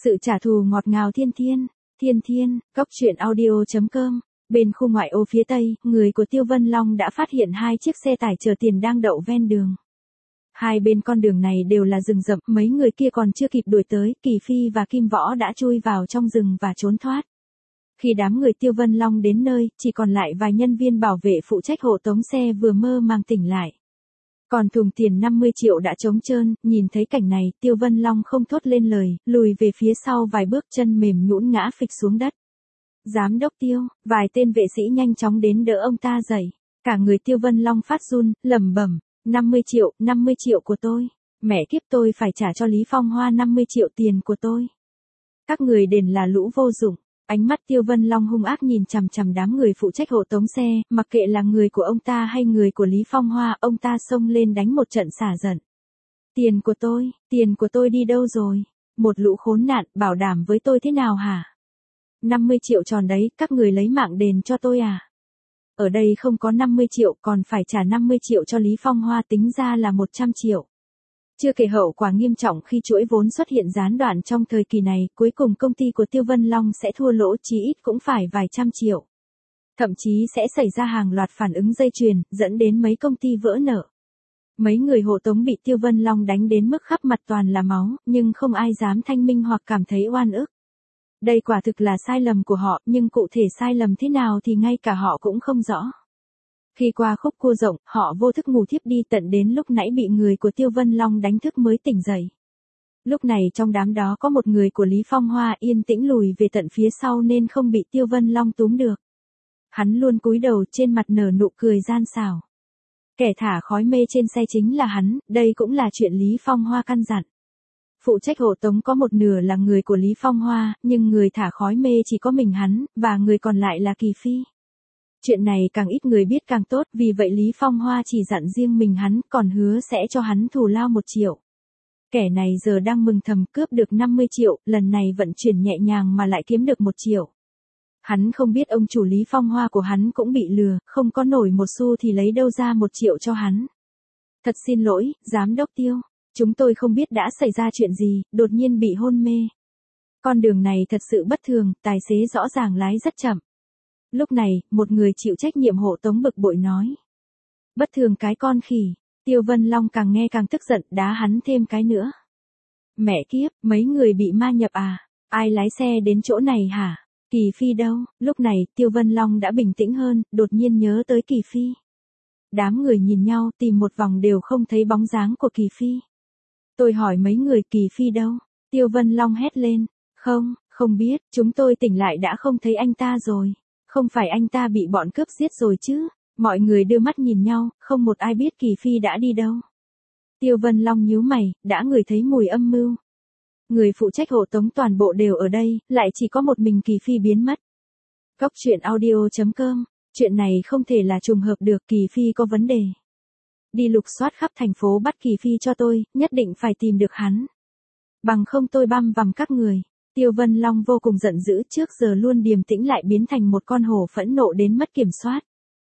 Sự trả thù ngọt ngào thiên thiên, góc truyện audio.com. Bên khu ngoại ô phía tây, người của Tiêu Vân Long đã phát hiện hai chiếc xe tải chở tiền đang đậu ven đường. Hai bên con đường này đều là rừng rậm, mấy người kia còn chưa kịp đuổi tới, Kỳ Phi và Kim Võ đã chui vào trong rừng và trốn thoát. Khi đám người Tiêu Vân Long đến nơi, chỉ còn lại vài nhân viên bảo vệ phụ trách hộ tống xe vừa mơ màng tỉnh lại. Còn thùng tiền 50 triệu đã trống trơn, nhìn thấy cảnh này, Tiêu Vân Long không thốt lên lời, lùi về phía sau vài bước, chân mềm nhũn ngã phịch xuống đất. Giám đốc Tiêu, vài tên vệ sĩ nhanh chóng đến đỡ ông ta dậy. Cả người Tiêu Vân Long phát run, lẩm bẩm, 50 triệu của tôi. Mẹ kiếp, tôi phải trả cho Lý Phong Hoa 50 triệu tiền của tôi. Các người đền là lũ vô dụng. Ánh mắt Tiêu Vân Long hung ác nhìn chằm chằm đám người phụ trách hộ tống xe, mặc kệ là người của ông ta hay người của Lý Phong Hoa, ông ta xông lên đánh một trận xả giận. Tiền của tôi đi đâu rồi? Một lũ khốn nạn, bảo đảm với tôi thế nào hả? 50 triệu tròn đấy, các người lấy mạng đền cho tôi à? Ở đây không có 50 triệu, còn phải trả 50 triệu cho Lý Phong Hoa, tính ra là 100 triệu. Chưa kể hậu quả nghiêm trọng khi chuỗi vốn xuất hiện gián đoạn trong thời kỳ này, cuối cùng công ty của Tiêu Vân Long sẽ thua lỗ chí ít cũng phải vài trăm triệu. Thậm chí sẽ xảy ra hàng loạt phản ứng dây chuyền, dẫn đến mấy công ty vỡ nợ. Mấy người hộ tống bị Tiêu Vân Long đánh đến mức khắp mặt toàn là máu, nhưng không ai dám thanh minh hoặc cảm thấy oan ức. Đây quả thực là sai lầm của họ, nhưng cụ thể sai lầm thế nào thì ngay cả họ cũng không rõ. Khi qua khúc cua rộng, họ vô thức ngủ thiếp đi, tận đến lúc nãy bị người của Tiêu Vân Long đánh thức mới tỉnh dậy. Lúc này trong đám đó có một người của Lý Phong Hoa yên tĩnh lùi về tận phía sau nên không bị Tiêu Vân Long túm được. Hắn luôn cúi đầu, trên mặt nở nụ cười gian xảo. Kẻ thả khói mê trên xe chính là hắn, đây cũng là chuyện Lý Phong Hoa căn dặn. Phụ trách hộ tống có một nửa là người của Lý Phong Hoa, nhưng người thả khói mê chỉ có mình hắn, và người còn lại là Kỳ Phi. Chuyện này càng ít người biết càng tốt, vì vậy Lý Phong Hoa chỉ dặn riêng mình hắn, còn hứa sẽ cho hắn thù lao 1 triệu. Kẻ này giờ đang mừng thầm cướp được 50 triệu, lần này vận chuyển nhẹ nhàng mà lại kiếm được 1 triệu. Hắn không biết ông chủ Lý Phong Hoa của hắn cũng bị lừa, không có nổi một xu thì lấy đâu ra 1 triệu cho hắn. Thật xin lỗi, giám đốc Tiêu, chúng tôi không biết đã xảy ra chuyện gì, đột nhiên bị hôn mê. Con đường này thật sự bất thường, tài xế rõ ràng lái rất chậm. Lúc này, một người chịu trách nhiệm hộ tống bực bội nói. Bất thường cái con khỉ. Tiêu Vân Long càng nghe càng tức giận, đá hắn thêm cái nữa. Mẹ kiếp, mấy người bị ma nhập à? Ai lái xe đến chỗ này hả? Kỳ Phi đâu? Lúc này, Tiêu Vân Long đã bình tĩnh hơn, đột nhiên nhớ tới Kỳ Phi. Đám người nhìn nhau, tìm một vòng đều không thấy bóng dáng của Kỳ Phi. Tôi hỏi mấy người, Kỳ Phi đâu? Tiêu Vân Long hét lên. Không biết, chúng tôi tỉnh lại đã không thấy anh ta rồi. Không phải anh ta bị bọn cướp giết rồi chứ? Mọi người đưa mắt nhìn nhau, không một ai biết Kỳ Phi đã đi đâu. Tiêu Vân Long nhíu mày, đã ngửi thấy mùi âm mưu. Người phụ trách hộ tống toàn bộ đều ở đây, lại chỉ có một mình Kỳ Phi biến mất. Góc truyện audio.com. Chuyện này không thể là trùng hợp được, Kỳ Phi có vấn đề. Đi lục soát khắp thành phố bắt Kỳ Phi cho tôi, nhất định phải tìm được hắn. Bằng không tôi băm vằm các người. Tiêu Vân Long vô cùng giận dữ, trước giờ luôn điềm tĩnh lại biến thành một con hổ phẫn nộ đến mất kiểm soát.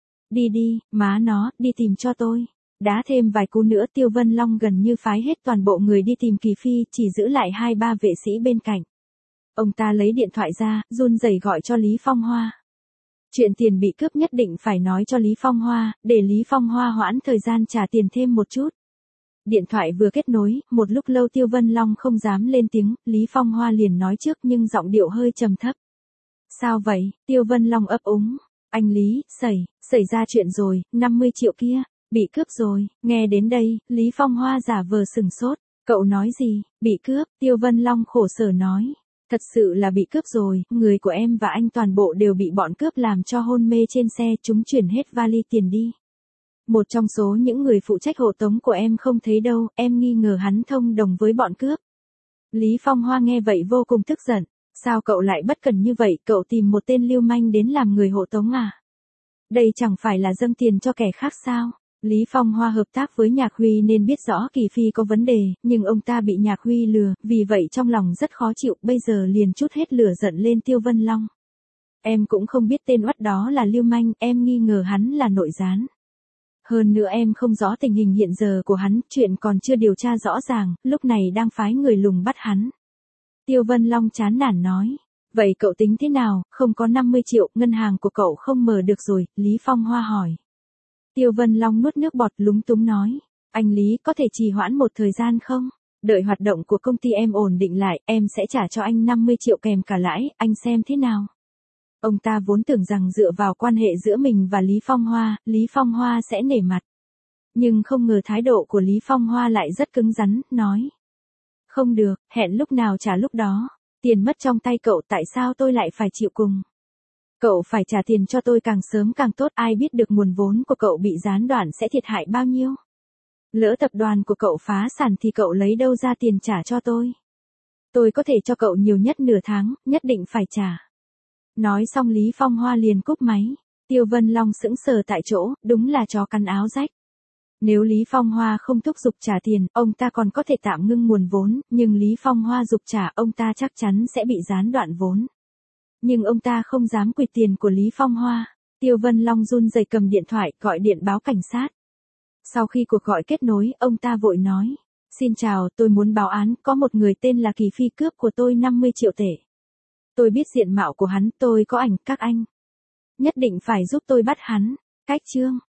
Đi, má nó, đi tìm cho tôi. Đá thêm vài cú nữa, Tiêu Vân Long gần như phái hết toàn bộ người đi tìm Kỳ Phi, chỉ giữ lại 2-3 vệ sĩ bên cạnh. Ông ta lấy điện thoại ra, run rẩy gọi cho Lý Phong Hoa. Chuyện tiền bị cướp nhất định phải nói cho Lý Phong Hoa, để Lý Phong Hoa hoãn thời gian trả tiền thêm một chút. Điện thoại vừa kết nối, một lúc lâu Tiêu Vân Long không dám lên tiếng, Lý Phong Hoa liền nói trước nhưng giọng điệu hơi trầm thấp. Sao vậy? Tiêu Vân Long ấp úng. Anh Lý, xảy ra chuyện rồi, 50 triệu kia, bị cướp rồi. Nghe đến đây, Lý Phong Hoa giả vờ sừng sốt. Cậu nói gì? Bị cướp? Tiêu Vân Long khổ sở nói. Thật sự là bị cướp rồi, người của em và anh toàn bộ đều bị bọn cướp làm cho hôn mê trên xe, chúng chuyển hết vali tiền đi. Một trong số những người phụ trách hộ tống của em không thấy đâu, em nghi ngờ hắn thông đồng với bọn cướp. Lý Phong Hoa nghe vậy vô cùng tức giận. Sao cậu lại bất cẩn như vậy, cậu tìm một tên lưu manh đến làm người hộ tống à? Đây chẳng phải là dâng tiền cho kẻ khác sao? Lý Phong Hoa hợp tác với Nhạc Huy nên biết rõ Kỳ Phi có vấn đề, nhưng ông ta bị Nhạc Huy lừa, vì vậy trong lòng rất khó chịu, bây giờ liền trút hết lửa giận lên Tiêu Vân Long. Em cũng không biết tên oắt đó là lưu manh, em nghi ngờ hắn là nội gián. Hơn nữa em không rõ tình hình hiện giờ của hắn, chuyện còn chưa điều tra rõ ràng, lúc này đang phái người lùng bắt hắn. Tiêu Vân Long chán nản nói. Vậy cậu tính thế nào, không có 50 triệu, ngân hàng của cậu không mở được rồi, Lý Phong Hoa hỏi. Tiêu Vân Long nuốt nước bọt lúng túng nói. Anh Lý có thể trì hoãn một thời gian không? Đợi hoạt động của công ty em ổn định lại, em sẽ trả cho anh 50 triệu kèm cả lãi, anh xem thế nào? Ông ta vốn tưởng rằng dựa vào quan hệ giữa mình và Lý Phong Hoa sẽ nể mặt. Nhưng không ngờ thái độ của Lý Phong Hoa lại rất cứng rắn, nói. Không được, hẹn lúc nào trả lúc đó. Tiền mất trong tay cậu tại sao tôi lại phải chịu cùng? Cậu phải trả tiền cho tôi càng sớm càng tốt, ai biết được nguồn vốn của cậu bị gián đoạn sẽ thiệt hại bao nhiêu? Lỡ tập đoàn của cậu phá sản thì cậu lấy đâu ra tiền trả cho tôi? Tôi có thể cho cậu nhiều nhất nửa tháng, nhất định phải trả. Nói xong Lý Phong Hoa liền cúp máy. Tiêu Vân Long sững sờ tại chỗ, đúng là chó cắn áo rách. Nếu Lý Phong Hoa không thúc giục trả tiền, ông ta còn có thể tạm ngưng nguồn vốn, nhưng Lý Phong Hoa giục trả, ông ta chắc chắn sẽ bị gián đoạn vốn. Nhưng ông ta không dám quỵt tiền của Lý Phong Hoa. Tiêu Vân Long run rẩy cầm điện thoại, gọi điện báo cảnh sát. Sau khi cuộc gọi kết nối, ông ta vội nói. Xin chào, tôi muốn báo án, có một người tên là Kỳ Phi cướp của tôi 50 triệu tệ. Tôi biết diện mạo của hắn, tôi có ảnh, các anh nhất định phải giúp tôi bắt hắn. Cách chương